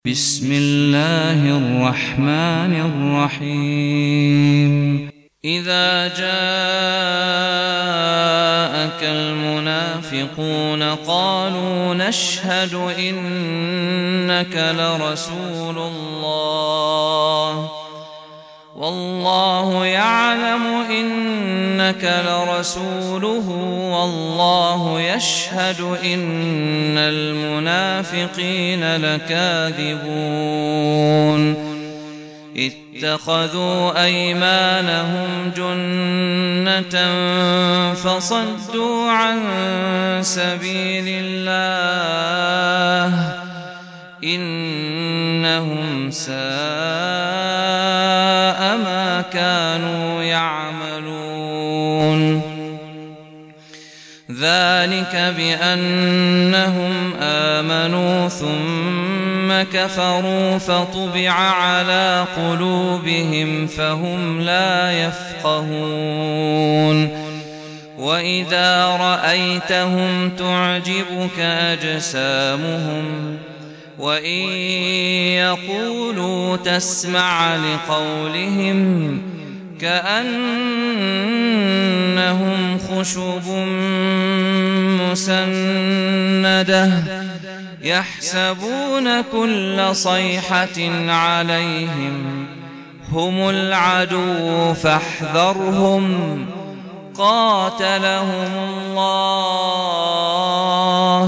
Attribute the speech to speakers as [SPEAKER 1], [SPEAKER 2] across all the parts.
[SPEAKER 1] بسم الله الرحمن الرحيم. إذا جاءك المنافقون قالوا نشهد إنك لرسول الله والله يعلم إنك لرسوله والله يشهد إن المنافقين لكاذبون. اتخذوا أيمانهم جنة فصدوا عن سبيل الله إنهم ساء ما كانوا يعملون. ذلك بأنهم آمنوا ثم كفروا فطبع على قلوبهم فهم لا يفقهون. وإذا رأيتهم تعجبك أجسامهم وإن يقولوا تسمع لقولهم كأنهم خشب مسندة يحسبون كل صيحة عليهم هم العدو فاحذرهم قاتلهم الله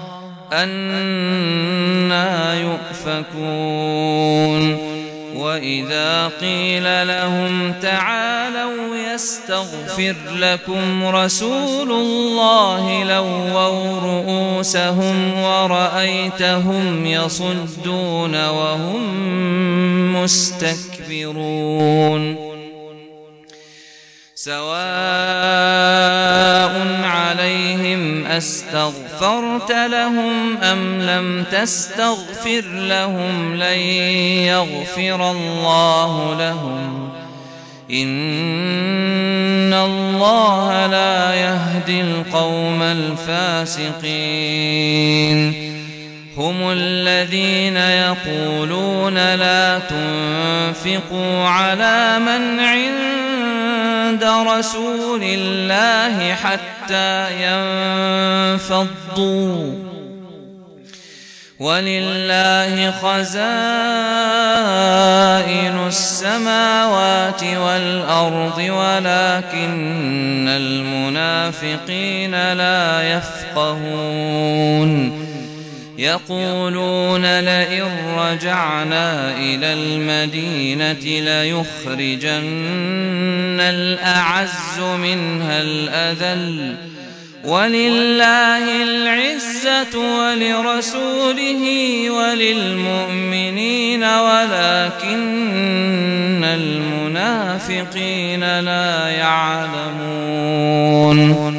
[SPEAKER 1] أنى يؤفكون. وإذا قيل لهم تعالوا يستغفر لكم رسول الله لووا رؤوسهم ورأيتهم يصدون وهم مستكبرون. سواء عليهم أستغفرت لهم أم لم تستغفر لهم لن يغفر الله لهم إن الله لا يهدي القوم الفاسقين. هم الذين يقولون لا تنفقوا على من عند رسول الله حتى ينفضوا ولله خزائن السماوات والأرض ولكن المنافقين لا يفقهون. يقولون لئن رجعنا إلى المدينة ليخرجن الأعز منها الأذل ولله العزة ولرسوله وللمؤمنين ولكن المنافقين لا يعلمون.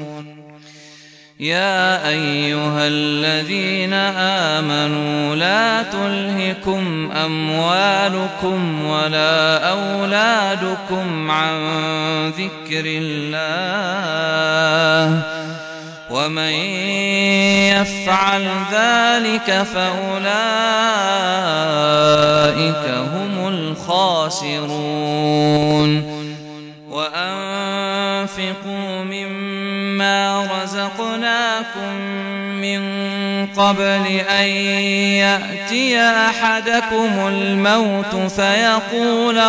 [SPEAKER 1] يا أيها الذين آمنوا لا تلهكم أموالكم ولا أولادكم عن ذكر الله ومن يفعل ذلك فأولئك هم الخاسرون. وأنفقوا مما رزقناكم من قبل أن يأتي أحدكم الموت فيقول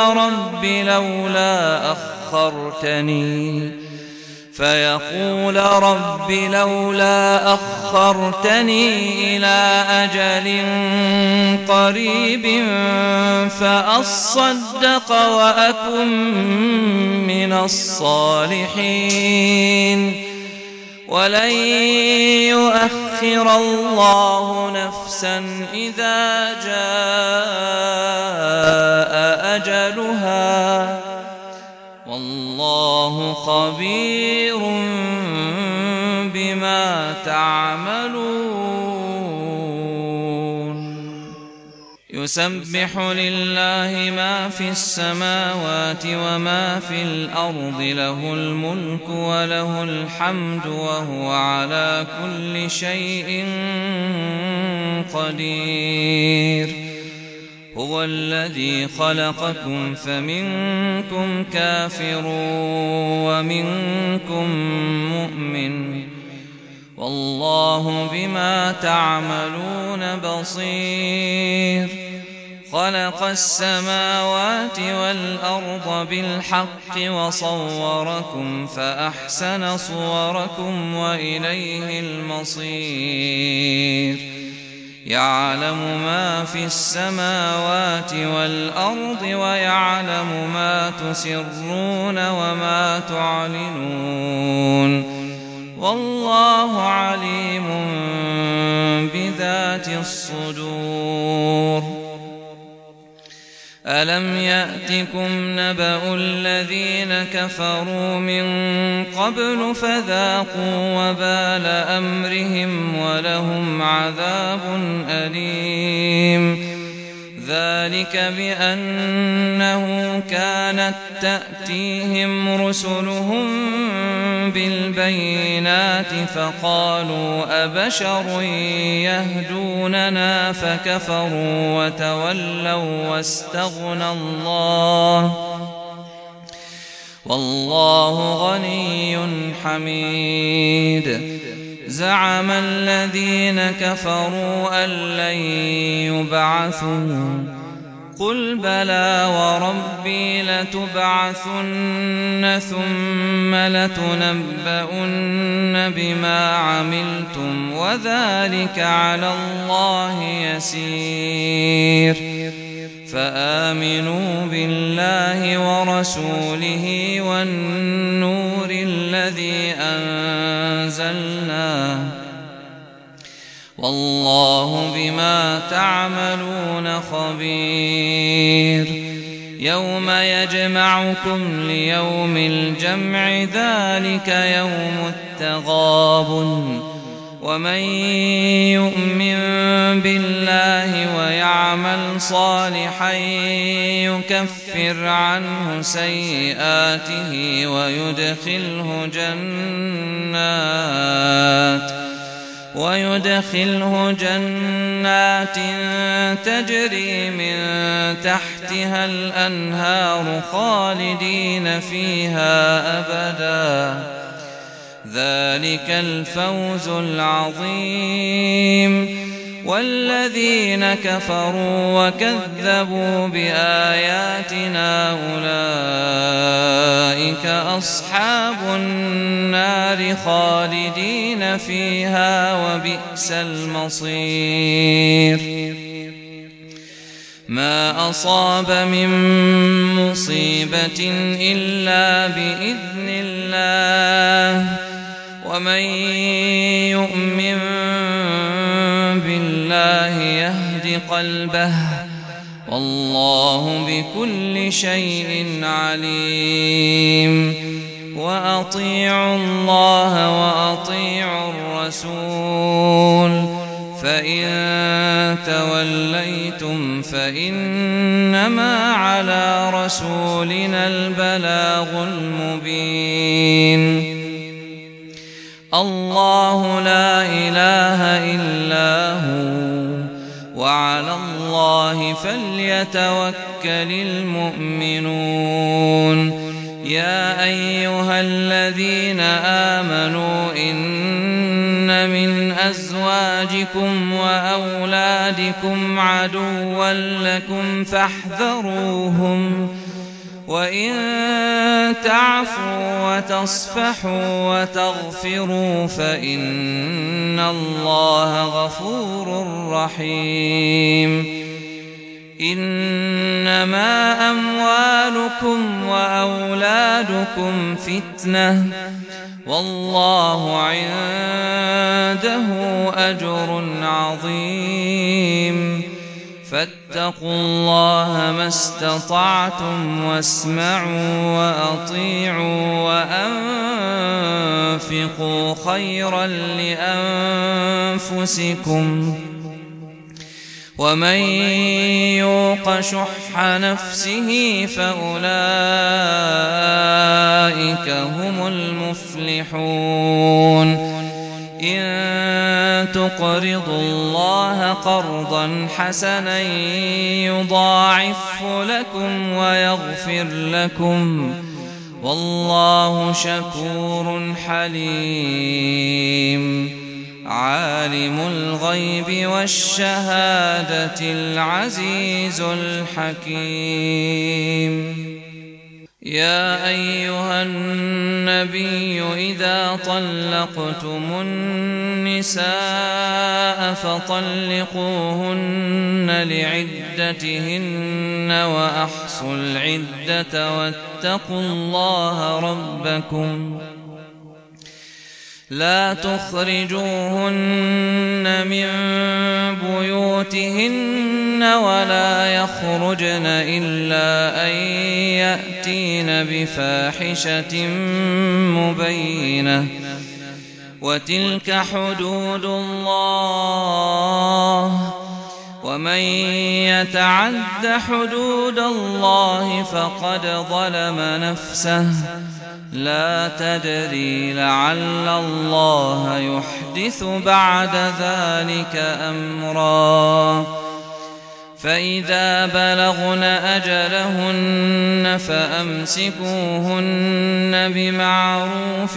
[SPEAKER 1] رب لولا أخرتني إلى أجل قريب فأصدق وأكن من الصالحين ولن يؤخر الله نفسا إذا جاء أجلها والله خبير بما تعملون. يسبح لله ما في السماوات وما في الأرض له الملك وله الحمد وهو على كل شيء قدير هو الذي خلقكم فمنكم كافر ومنكم مؤمن والله بما تعملون بصير خلق السماوات والأرض بالحق وصوركم فأحسن صوركم وإليه المصير يعلم ما في السماوات والأرض ويعلم ما تسرون وما تعلنون والله عليم بذات الصدور ألم يأتكم نبأ الذين كفروا من قبل فذاقوا وبال أمرهم ولهم عذاب أليم ذلك بأنه كانت تأتيهم رسلهم بالبينات فقالوا أبشر يهدوننا فكفروا وتولوا واستغنى الله والله غني حميد زعم الذين كفروا أن لن يبعثوا قل بلى وربي لتبعثن ثم لتنبؤن بما عملتم وذلك على الله يسير فآمنوا بالله ورسوله والنور الذي أنزلنا والله بما تعملون خبير يوم يجمعكم ليوم الجمع ذلك يوم التغابن ومن يؤمن بالله ويعمل صالحا يكفر عنه سيئاته ويدخله جنات تجري من تحتها الأنهار خالدين فيها أبدا ذلك الفوز العظيم والذين كفروا وكذبوا بآياتنا أولئك أصحاب النار خالدين فيها وبئس المصير ما أصاب من مصيبة إلا بإذن الله ومن يؤمن بالله يهد قلبه والله بكل شيء عليم وأطيعوا الله وأطيعوا الرسول فإن توليتم فإنما على رسولنا البلاغ المبين الله لا إله إلا هو وعلى الله فليتوكل المؤمنون يا أيها الذين آمنوا إن من أزواجكم وأولادكم عدوا لكم فاحذروهم وإن تعفوا وتصفحوا وتغفروا فإن الله غفور رحيم إنما أموالكم وأولادكم فتنة والله عنده أجر عظيم فاتقوا الله ما استطعتم واسمعوا وأطيعوا وأنفقوا خيرا لأنفسكم ومن يوق شح نفسه فأولئك هم المفلحون إن تقرضوا الله قرضا حسنا يضاعفه لكم ويغفر لكم والله شكور حليم عالم الغيب والشهادة العزيز الحكيم يا أيها النبي إذا طلقتم النساء فطلقوهن لعدتهن وأحصوا العدة واتقوا الله ربكم لا تخرجوهن من بيوتهن ولا يخرجن إلا أن يأتين بفاحشة مبينة وتلك حدود الله ومن يتعد حدود الله فقد ظلم نفسه لا تدري لعل الله يحدث بعد ذلك أمرا فإذا بلغن أجلهن فأمسكوهن بمعروف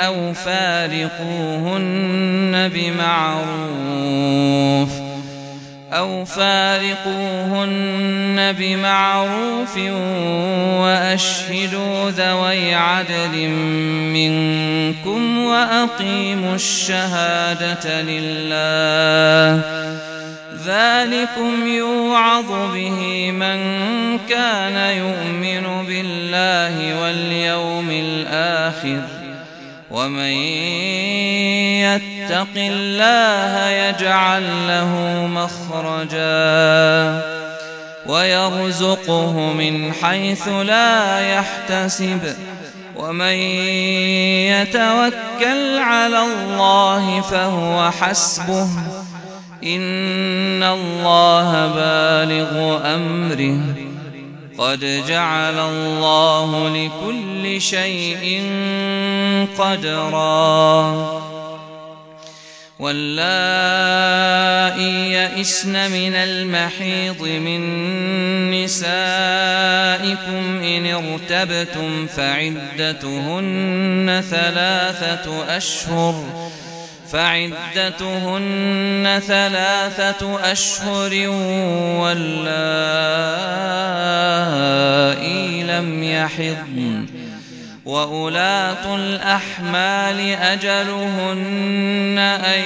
[SPEAKER 1] أو فارقوهن بمعروف وأشهدوا ذوي عدل منكم وأقيموا الشهادة لله ذلكم يوعظ به من كان يؤمن بالله واليوم الآخر ومن يتق الله يجعل له مخرجا ويرزقه من حيث لا يحتسب ومن يتوكل على الله فهو حسبه إن الله بالغ أمره قد جعل الله لكل شيء قدرا واللائي يئسن من المحيض من نسائكم إن ارتبتم فعدتهن ثلاثة أشهر واللائي لم يحضن وأولاة الأحمال أجلهن أن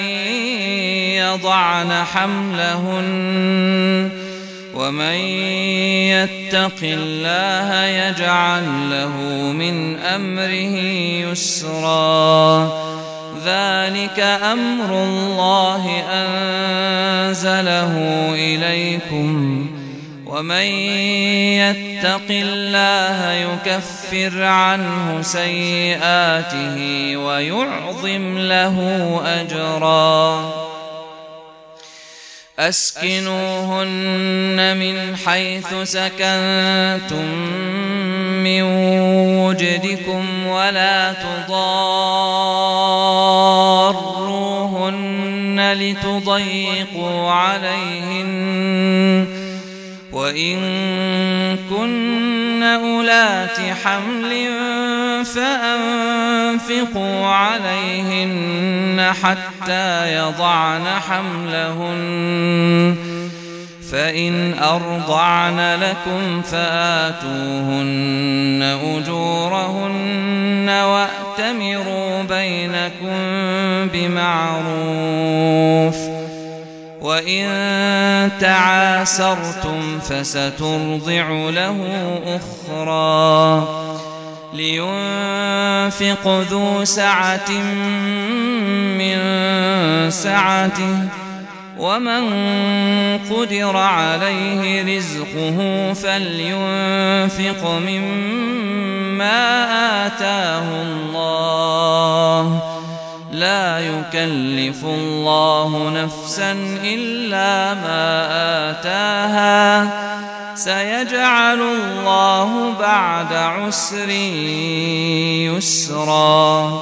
[SPEAKER 1] يضعن حملهن ومن يتق الله يجعل له من أمره يسرا ذلك أمر الله أنزله إليكم ومن يتق الله يكفر عنه سيئاته ويعظم له أجرا أسكنوهن من حيث سكنتم من وجدكم ولا تضاروهن لتضيقوا عليهن وإن كن أولات حمل فأنفقوا عليهن حتى يضعن حملهن فإن أرضعن لكم فآتوهن أجورهن وأتمروا بينكم بمعروف وإن تعاسرتم فسترضع له أخرى لينفق ذو سعة من سعته ومن قدر عليه رزقه فلينفق مما آتاه الله لا يكلف الله نفسا إلا ما آتاها سيجعل الله بعد عسر يسرا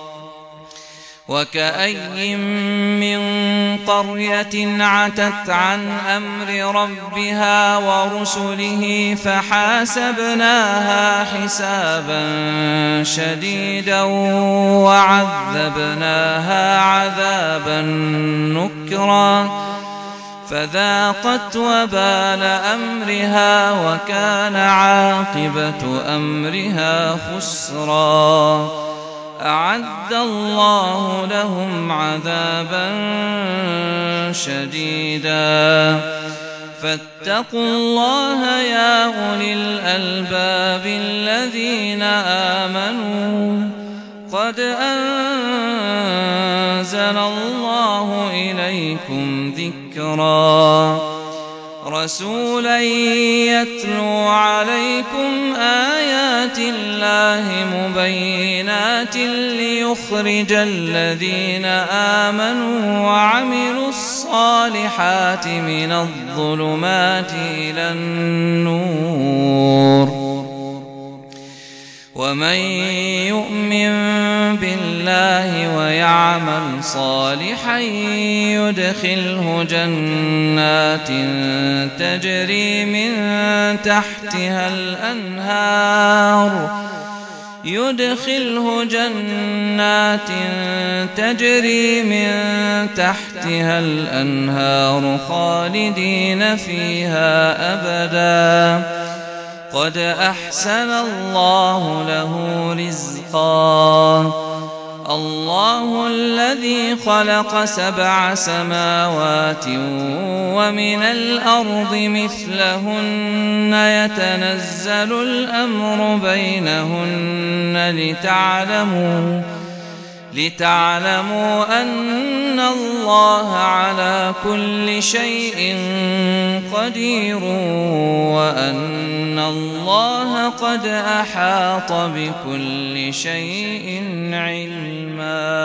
[SPEAKER 1] وكأي من قرية عتت عن أمر ربها ورسله فحاسبناها حسابا شديدا وعذبناها عذابا نكرا فذاقت وبال أمرها وكان عاقبة أمرها خسرا أعد الله لهم عذابا شديدا فاتقوا الله يا أولي الألباب الذين آمنوا قد أنزل الله إليكم ذكرا رسولا يتلو عليكم آيات الله مبينات ليخرج الذين آمنوا وعملوا الصالحات من الظلمات إلى النور ومن يؤمن بالله ويعمل صالحا يدخله جنات تجري من تحتها الأنهار خالدين فيها أبدا قد أحسن الله له رزقا الله الذي خلق 7 سماوات ومن الأرض مثلهن يتنزل الأمر بينهن لتعلموا أن الله على كل شيء قدير وأن الله قد أحاط بكل شيء علما